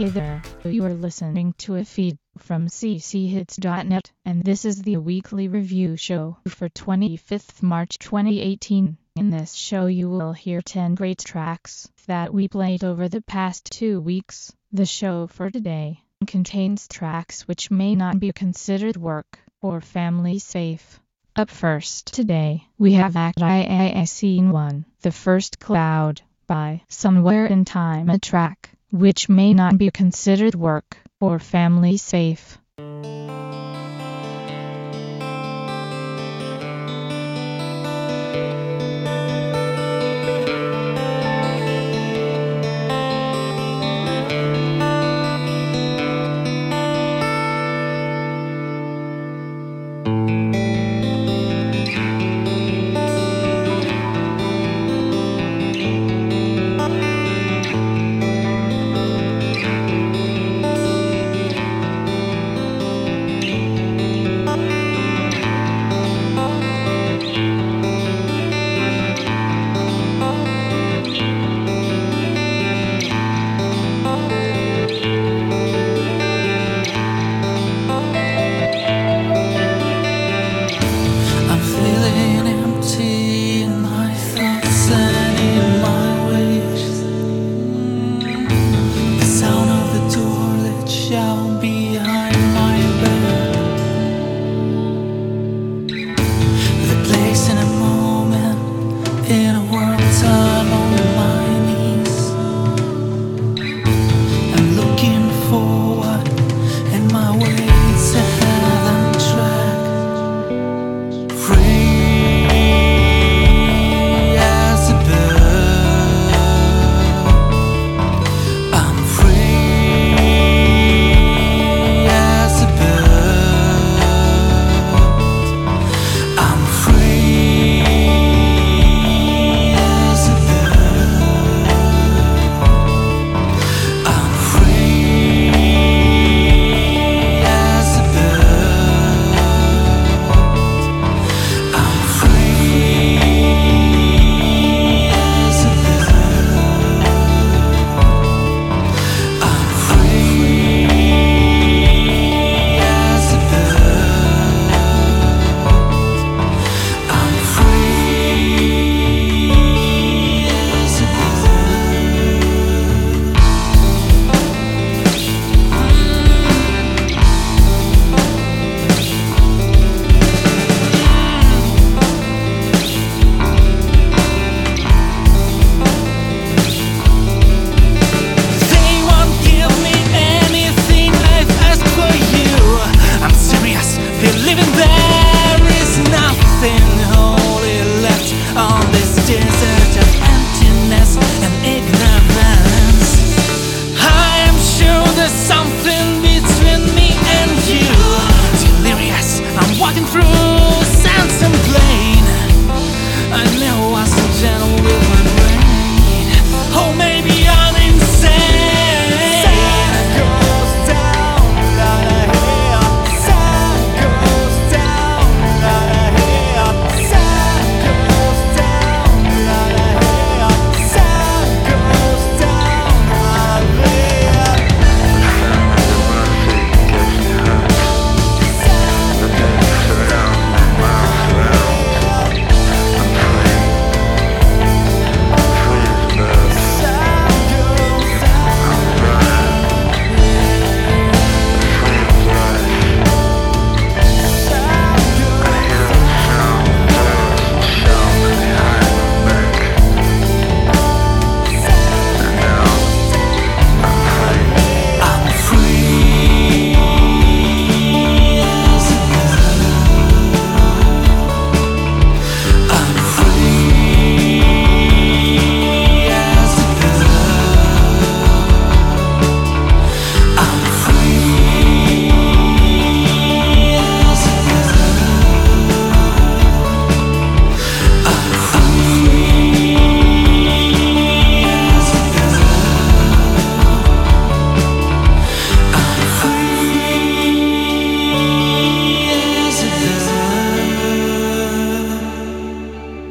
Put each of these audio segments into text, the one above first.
Hey there, you are listening to a feed from cchits.net, and this is the weekly review show for 25th March 2018. In this show you will hear 10 great tracks that we played over the past 2 weeks. The show for today contains tracks which may not be considered work or family safe. Up first today, we have Act II Scene 1, The First Cloud, by Somewhere in Time, a track which may not be considered work or family safe.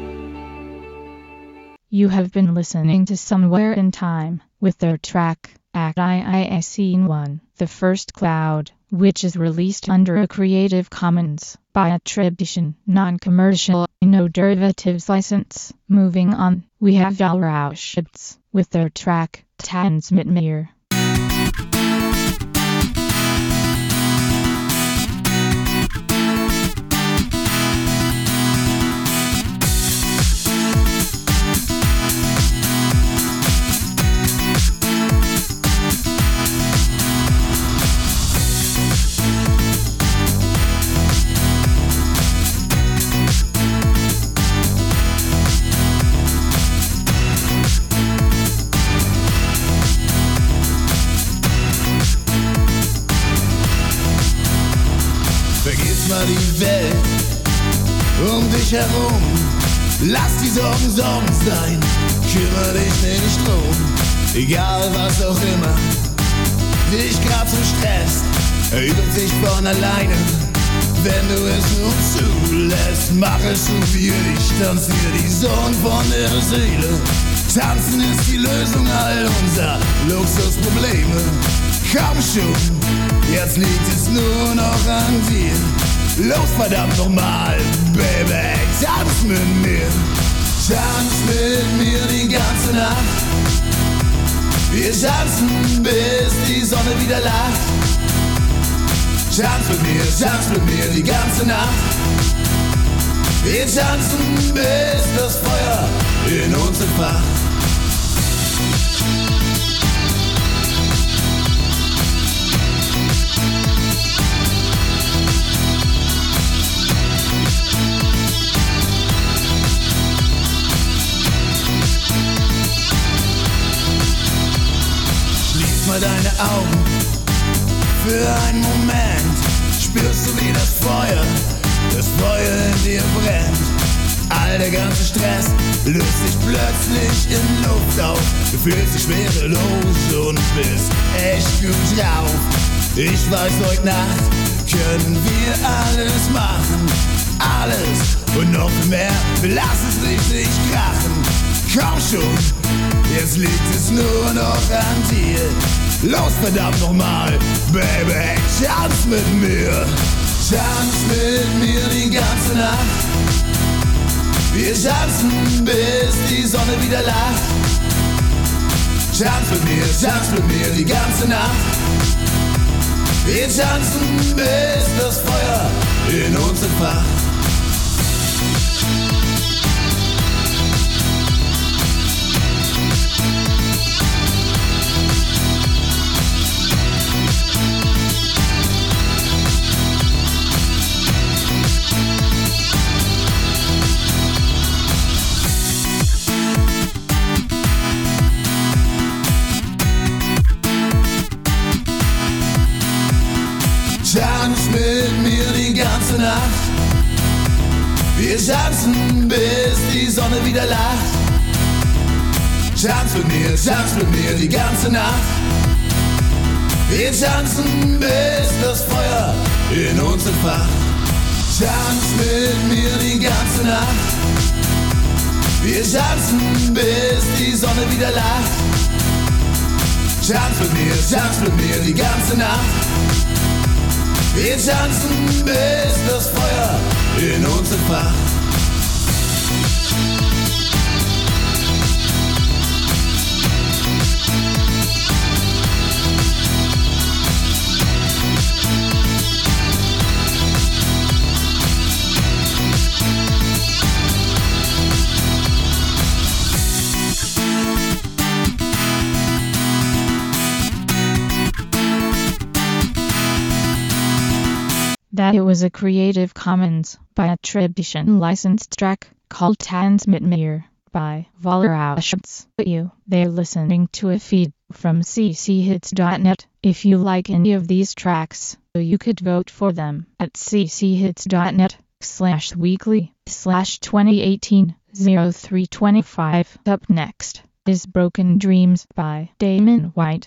You have been listening to Somewhere in Time with their track, Act II Scene 1, The First Cloud, which is released under a Creative Commons by attribution, non-commercial, no derivatives license. Moving on, we have Valrauschitz with their track, Tanz mit mir. Vergiss mal die Welt um dich herum. Lass die Sorgen Sorgen sein, kümmere dich nicht drum. Egal was auch immer dich grad so stresst, erübt sich von alleine, wenn du es nur zulässt. Mach es so für dich, tanzier die Sorgen von der Seele. Tanzen ist die Lösung all unserer Luxusprobleme. Komm schon, jetzt liegt es nur noch an dir. Los verdammt nochmal, Baby, tanz mit mir. Tanz mit mir die ganze Nacht. Wir tanzen, bis die Sonne wieder lacht. Tanz mit mir die ganze Nacht. Wir tanzen, bis das Feuer in uns entfacht. Mal deine Augen für einen Moment, spürst du wie das Feuer in dir brennt. All der ganze Stress löst sich plötzlich in Luft auf. Du fühlst dich schwerelos und bist echt gut drauf. Ich weiß, heute Nacht können wir alles machen, alles und noch viel mehr. Wir lassen es richtig krachen. Komm schon, jetzt liegt es nur noch an dir. Los verdammt nochmal, Baby, tanz mit mir. Tanz mit mir die ganze Nacht. Wir tanzen, bis die Sonne wieder lacht. Tanz mit mir die ganze Nacht. Wir tanzen, bis das Feuer in uns entfacht. Tanz mit mir die ganze Nacht. Wir tanzen, bis die Sonne wieder lacht. Tanz mit mir die ganze Nacht. Wir tanzen, bis das Feuer in uns entfacht. Tanz mit mir die ganze Nacht. Wir tanzen, bis die Sonne wieder lacht. Tanz mit mir die ganze Nacht. Wir tanzen, bis das Feuer in uns entfacht. That it was a Creative Commons by attribution licensed track called Tanz mit mir by Valrauschitz. They're listening to a feed from cchits.net. If you like any of these tracks, you could vote for them at cchits.net/weekly/2018-0325. Up next is Broken Dreams by Damon White.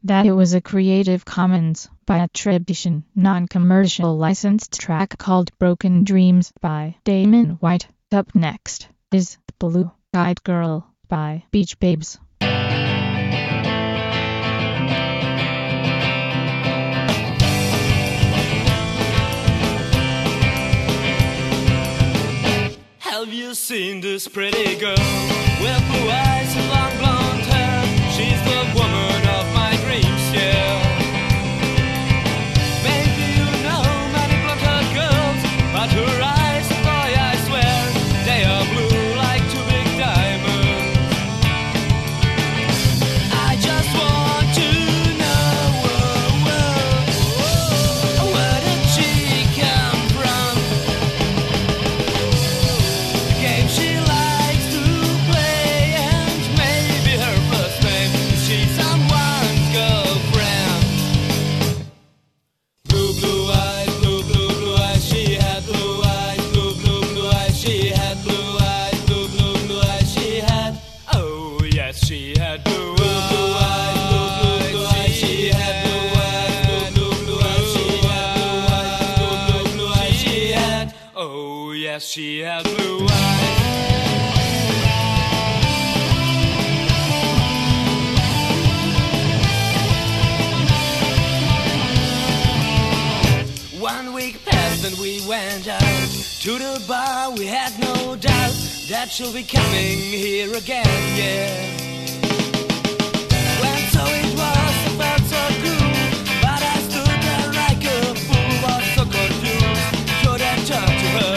that it was a Creative Commons by attribution, non-commercial licensed track called Broken Dreams by Damon White. Up next is Blue Eyed Girl by Beach Babes. Have you seen this pretty girl with blue eyes and long blonde hair? She's the woman of my dreams, yeah. Maybe you know many blonde-haired girls, but her eyes, boy, I swear, they are blue like two big diamonds. I just want to know, where did she come from? The game she likes to play, and maybe her first name is she's someone's girlfriend. Blue, blue eyes, blue, blue, blue eyes, she had blue eyes, blue, blue, blue eyes, she had blue eyes, blue, blue, blue eyes, she had. Oh yes, she had blue eyes, blue eyes, blue, blue, blue eyes, she had blue eyes, blue, blue, blue eyes, she had blue eyes, blue, blue, blue eyes, she had. Oh yes, she had blue eyes. One week passed and we went out to the bar. We had no doubt that she'll be coming here again, yeah. When so it was, I felt so cool, but I stood there like a fool, was so confused, couldn't turn to her.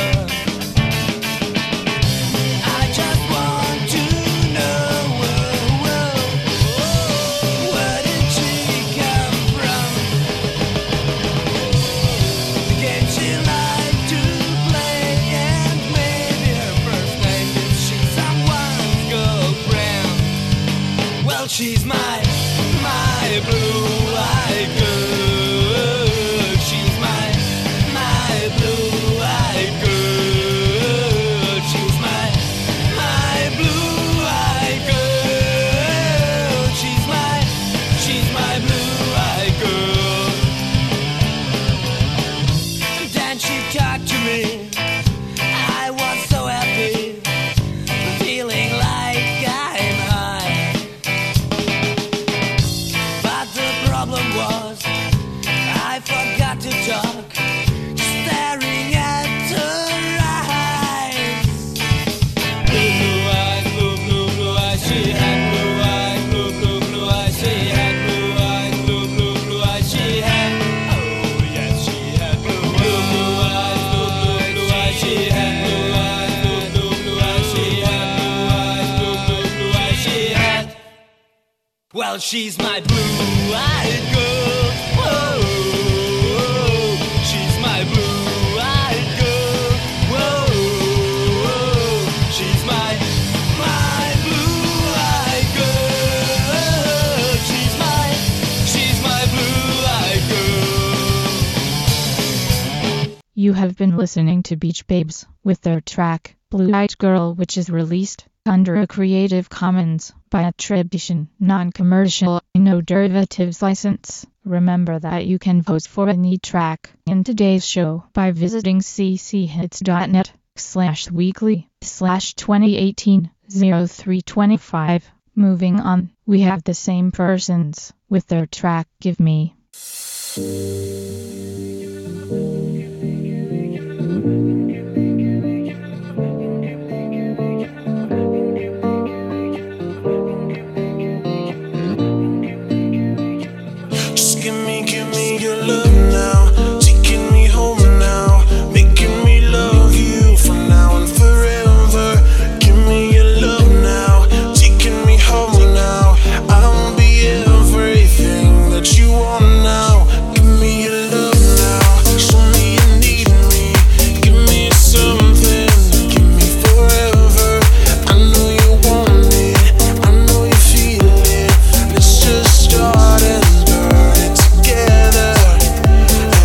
I just want to know, where did she come from? The game she liked to play, and maybe her first name is she's someone's girlfriend. Well, she's my blue-eyed girl. She's my blue-eyed girl. She's my blue-eyed girl. She's my blue-eyed girl. Then she talked to me. I was so happy, feeling like I'm high. But the problem was, I forgot to talk, staring at her eyes. Blue, blue eyes, blue, blue, blue eyes, she had blue eyes, blue, blue, blue eyes, she had blue eyes, blue, blue, blue eyes, she had. Oh yes, she had blue eyes, blue, blue, blue eyes, she had blue eyes, blue, blue, blue eyes, she had blue eyes, blue, blue, blue eyes, she had. Well, she's my blue-eyed girl. Whoa, she's my blue-eyed girl. Whoa, she's my blue-eyed girl. She's my blue-eyed girl. You have been listening to Beach Babes with their track Blue Eyed Girl, which is released under a Creative Commons by attribution, non-commercial, no derivatives license. Remember that you can vote for any track in today's show by visiting cchits.net/weekly/2018-0325. Moving on, we have The Same Persons with their track Give Me. Just give me your love now, taking me home now, making me love you for now and forever. Give me your love now, taking me home now. I'll be everything that you want now. Give me your love now, show me you need me. Give me something, give me forever. I know you want it, I know you feel it. Let's just start and burn it together.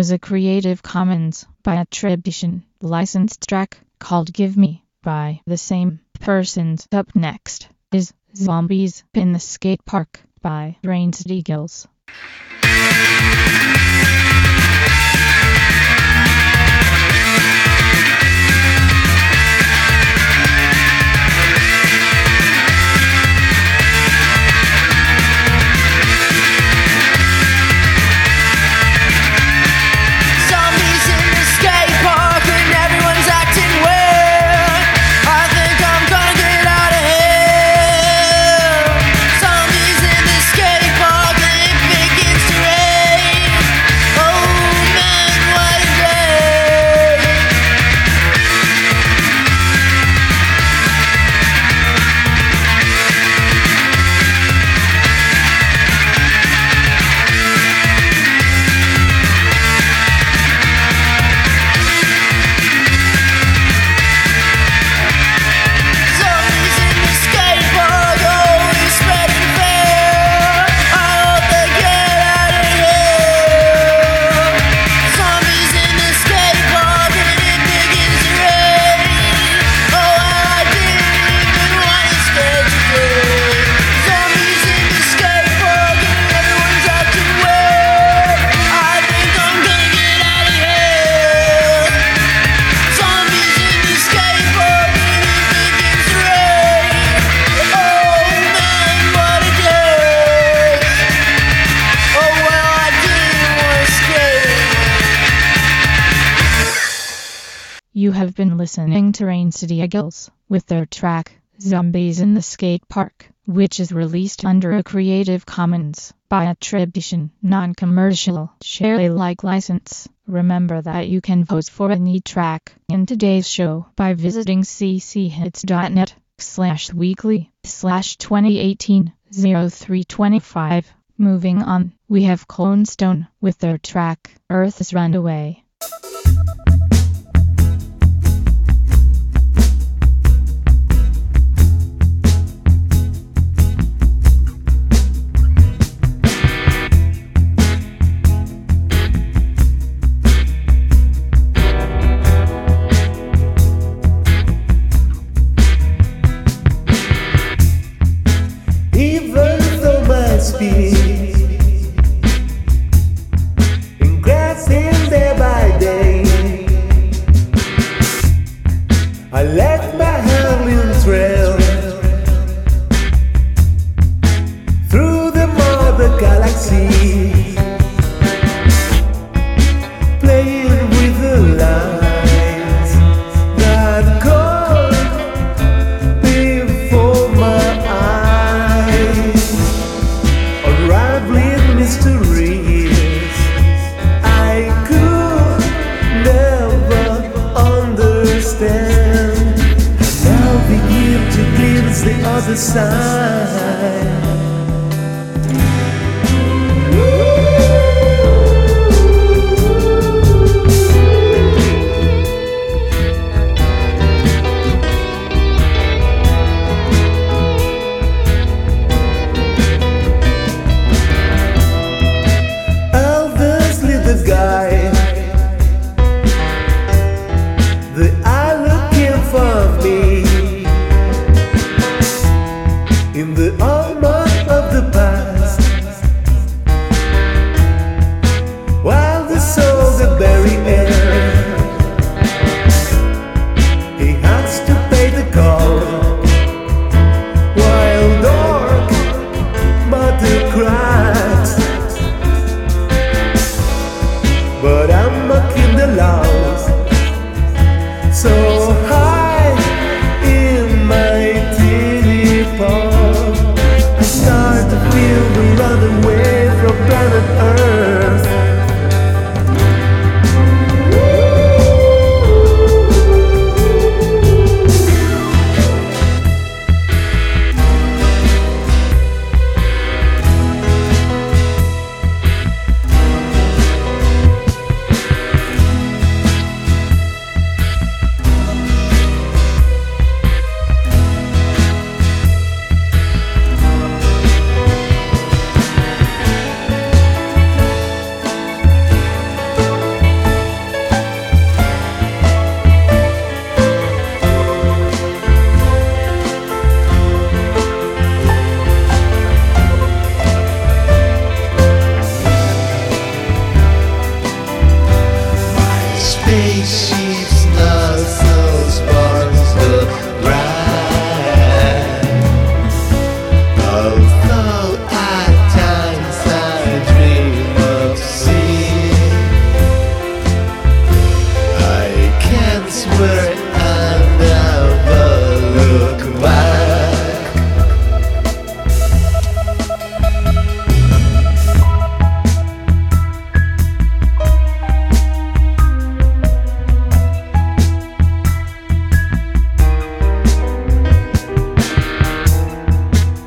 was a Creative Commons by attribution, licensed track called Give Me by the same persons. Up next is Zombies in the Skate Park by Rancid Eagles. You have been listening to Rancid Eagles with their track, Zombies in the Skate Park, which is released under a Creative Commons by attribution, non-commercial, share Alike license. Remember that you can vote for any track in today's show by visiting cchits.net/weekly/2018-0325. Moving on, we have Clone Stone with their track, Earth's Runaway. Increasing day by day, I left my howling trail through the mother galaxy, playing with the lights that go before my eyes, unraveling mysteries I could never understand. Now begin to glimpse the other side. Obviously the guy, they are looking for me in the almost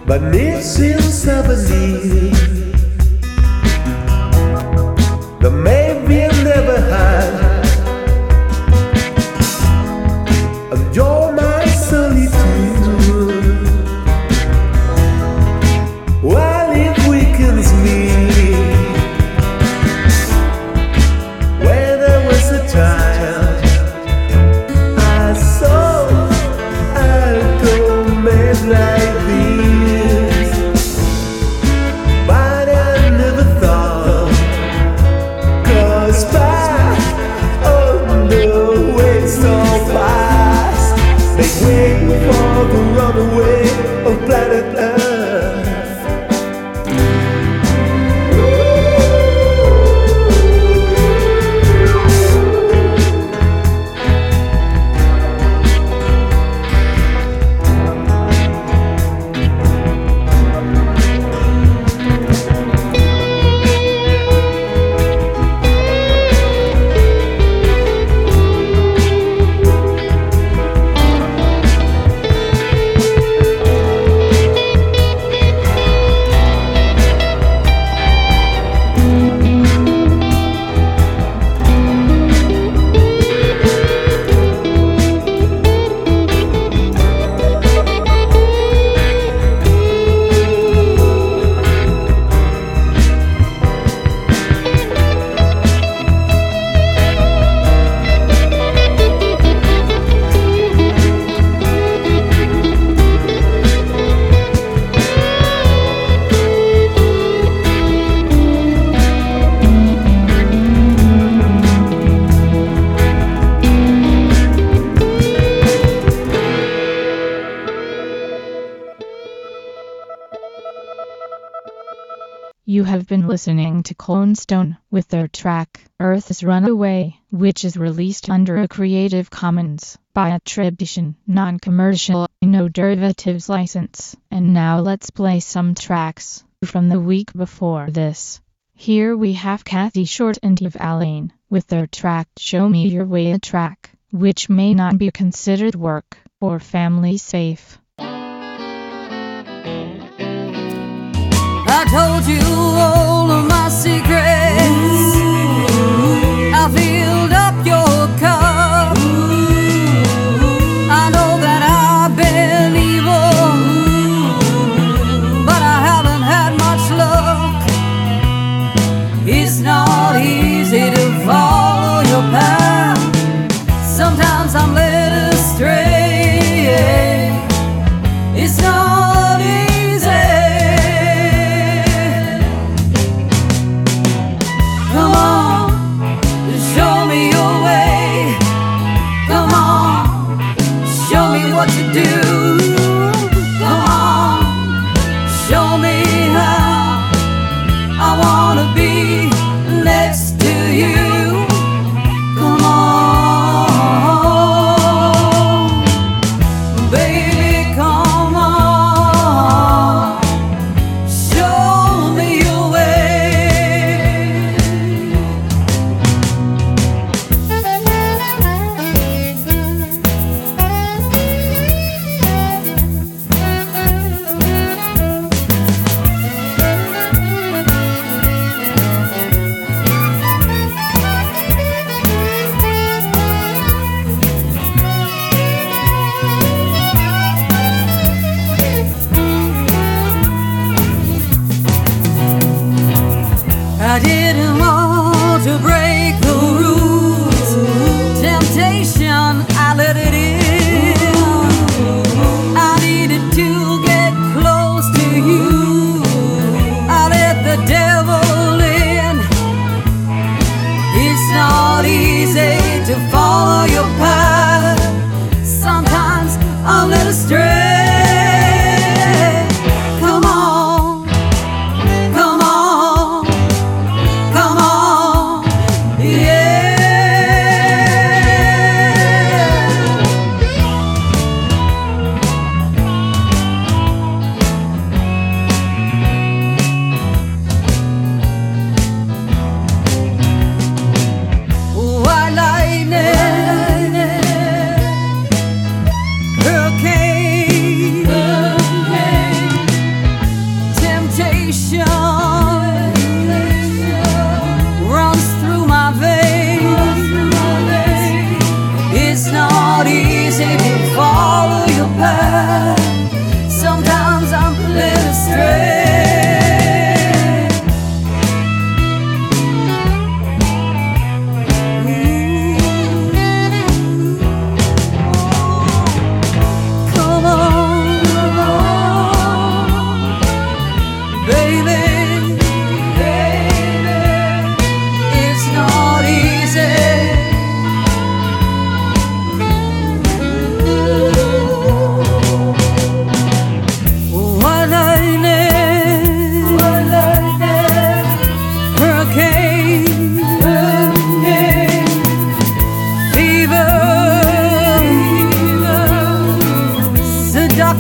but it's in 70. The man we never had, and you're my solitude. While it weakens me, when I was a child, I saw alto men like this, but I never thought, 'cause back on the way so fast, they wait for the runaway of planet Earth. You have been listening to Clone Stone with their track, Earth's Runaway, which is released under a Creative Commons by attribution, non-commercial, no derivatives license. And now let's play some tracks from the week before this. Here we have Kathy Short and Eve Alain with their track, Show Me Your Way, a track which may not be considered work or family safe. I told you all of my secrets. I filled up your cup. I know that I've been evil, but I haven't had much luck. It's not easy to follow your path. Sometimes I'm led astray. It's not easy. Come on, show me your way. Come on, show me what to do. Come on, show me how I wanna be next to you. Come on, baby, come on, show me your way.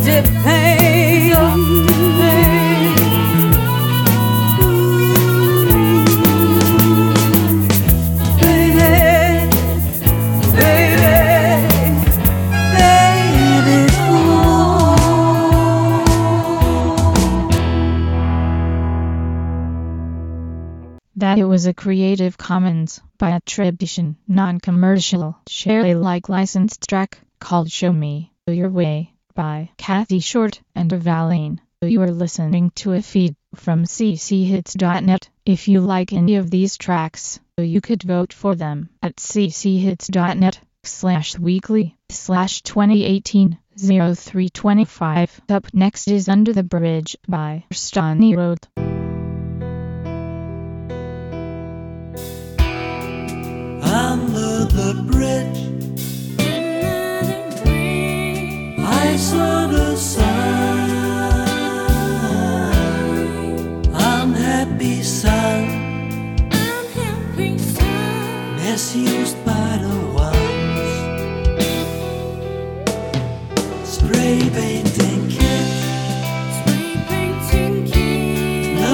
empty pain. Baby, baby, baby, That it was a Creative Commons by attribution, non-commercial, share Alike licensed track called Show Me Your Way by Kathy Short and Evaline. You are listening to a feed from cchits.net. If you like any of these tracks, you could vote for them at cchits.net/weekly/2018-0325. Up next is Under the Bridge by Stony Road. Under the bridge, I saw the sign. Unhappy son, misused by the ones. Spray painting kids,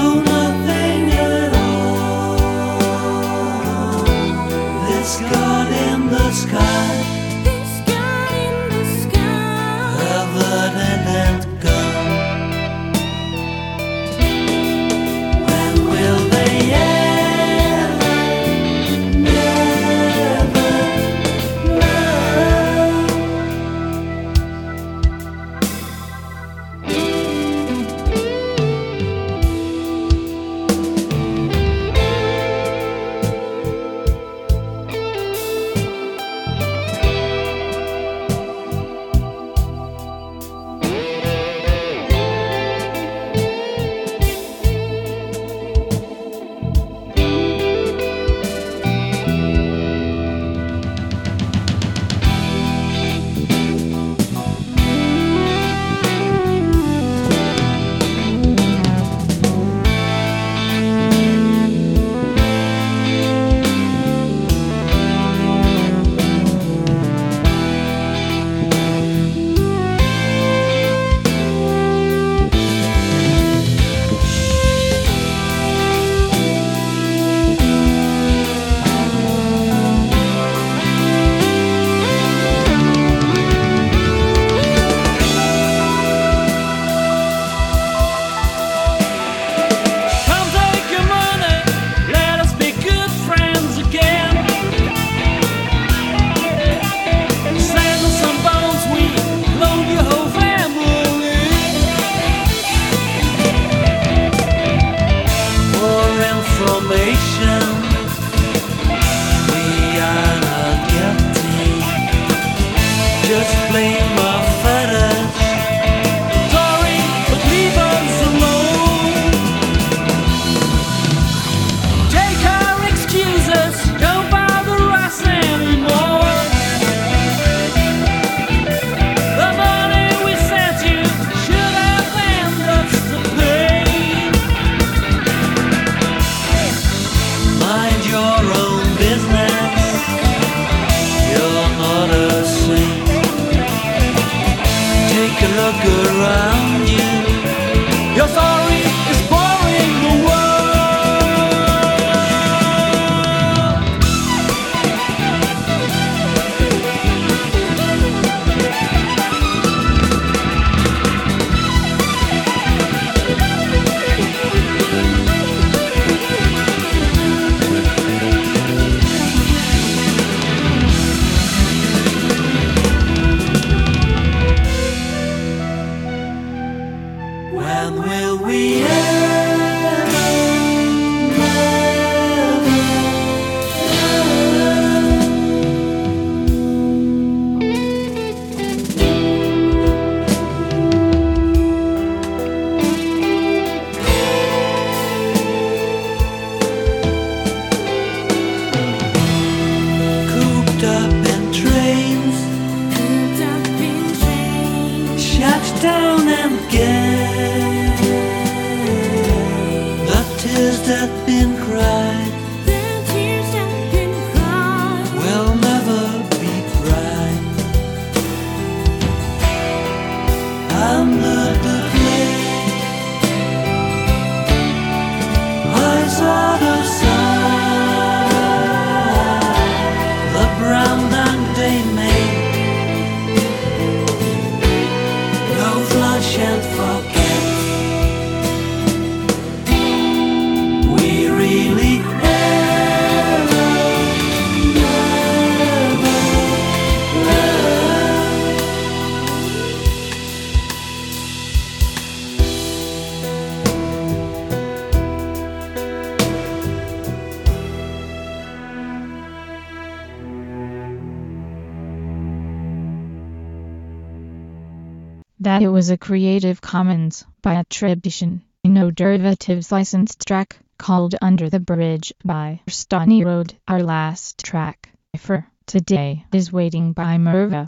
that it was a Creative Commons by attribution, no derivatives licensed track called Under the Bridge by Stony Road. Our last track for today is Waiting by Merva.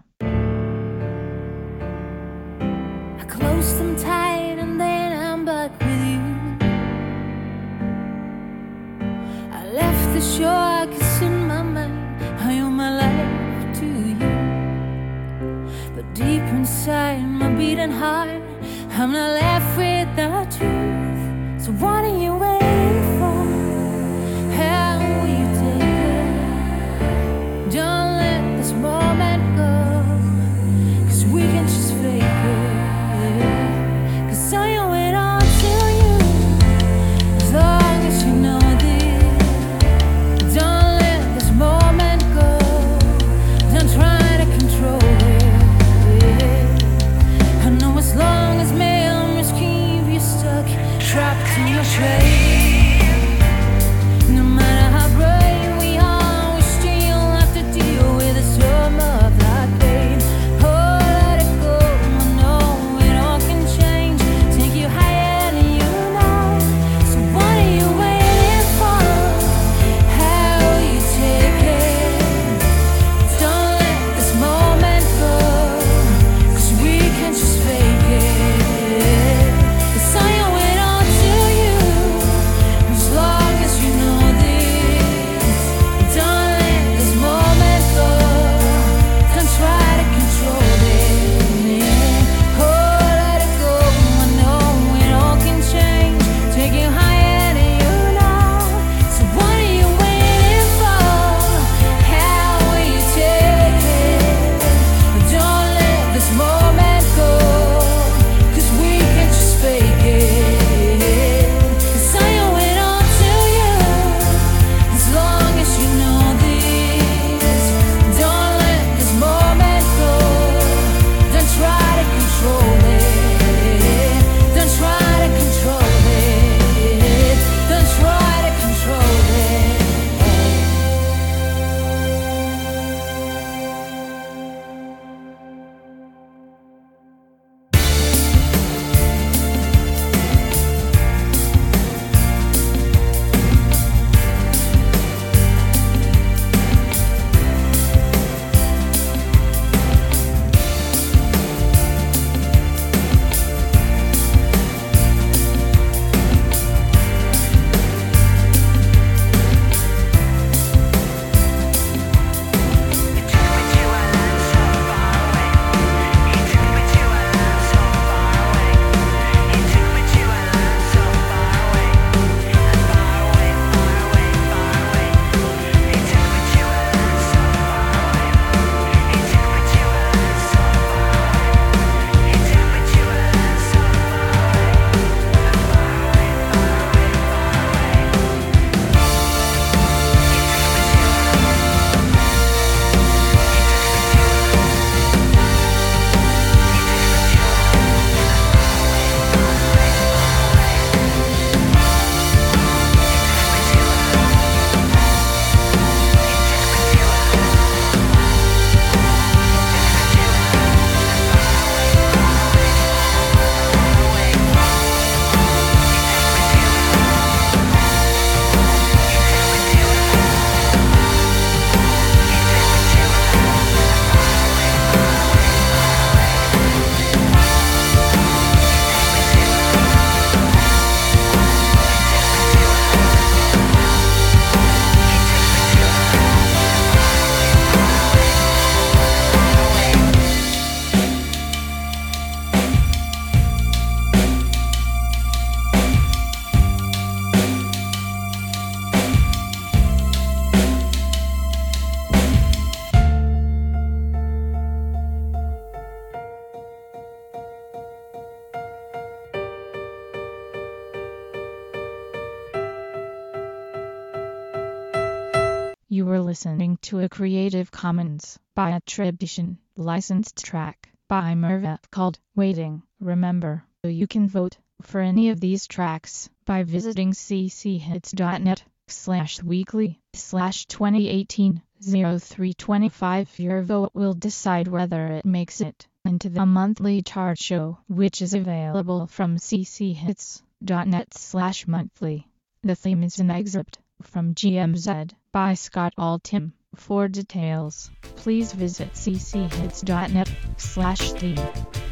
I close them tight and then I'm back with you. I left the shore, cause in my mind I owe my life to you. But deep inside my beating heart, I'm not left with the truth. So what are you waiting for? How will you take it? Don't let this moment go, cause we can just fake it. Cause I owe it all to you, as long as you know this. Don't let this moment go, don't try to control it. I know as long as memories keep you stuck, trapped in your shade. No matter how brave we are, we still have to deal with the sum of that pain. Oh, let it go, I know it all can change, take you higher than you know. So what are you waiting for? How will you take it? Don't let this moment go, cause we can just fake it. Cause I owe it all to you, as long as you know this. Don't let this moment go, don't try to control it. Oh, let it go, I know it all can change, take you higher than you know. So what are you waiting for? How will you take it? Don't let this moment go, cause we can just fake it. Cause I owe it all to you, as long as you know this. Don't let this moment go, don't try to control it. Don't try to control it. Don't try to control it. You were listening to a Creative Commons by attribution, licensed track by Merva called Waiting. Remember, you can vote for any of these tracks by visiting cchits.net/weekly/2018-0325. Your vote will decide whether it makes it into the monthly chart show, which is available from cchits.net/monthly. The theme is an excerpt from GMZ by Scott Altham. For details, please visit cchits.net/theme.